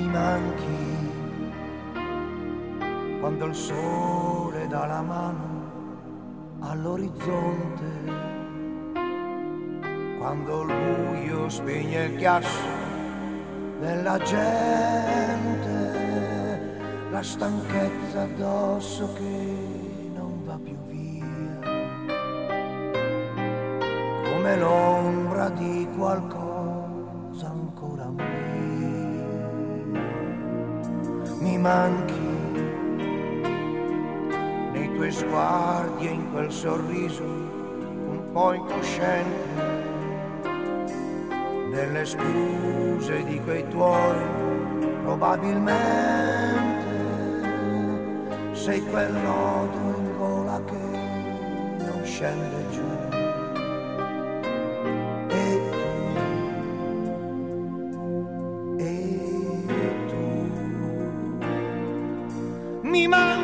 manchi quando il sole dà la mano all'orizzonte, quando il buio spegne il ghiaccio della gente, la stanchezza addosso che non va più via, come l'ombra di qualcosa ancora mia. Mi manchi nei tuoi sguardi e in quel sorriso un po' incosciente, nelle scuse di quei tuoi probabilmente sei quel nodo in gola che non scende giù. Mi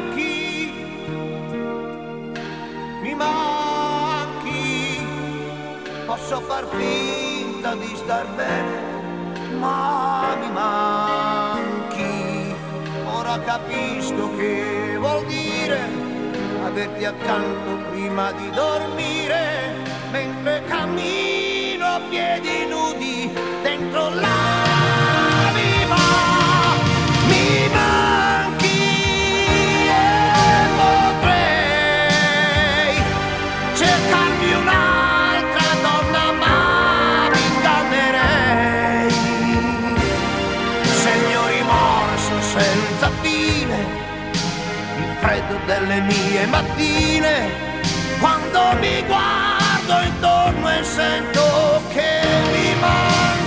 manchi, posso far finta di star bene, ma mi manchi. Ora capisco che vuol dire averti accanto prima di dormire, mentre cammino a piedi nudi dentro la viva. Mi manchi. Senza fine, il freddo delle mie mattine, quando mi guardo intorno e sento che mi manchi.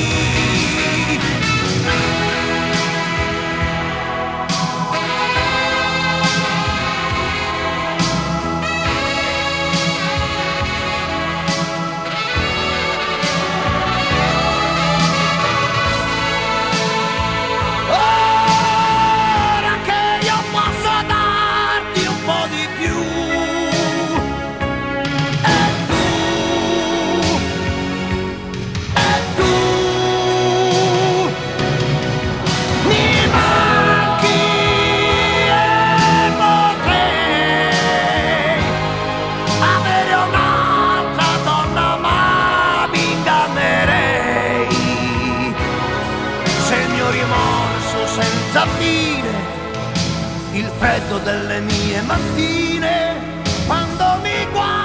Senza fine, il freddo delle mie mattine, quando mi guardo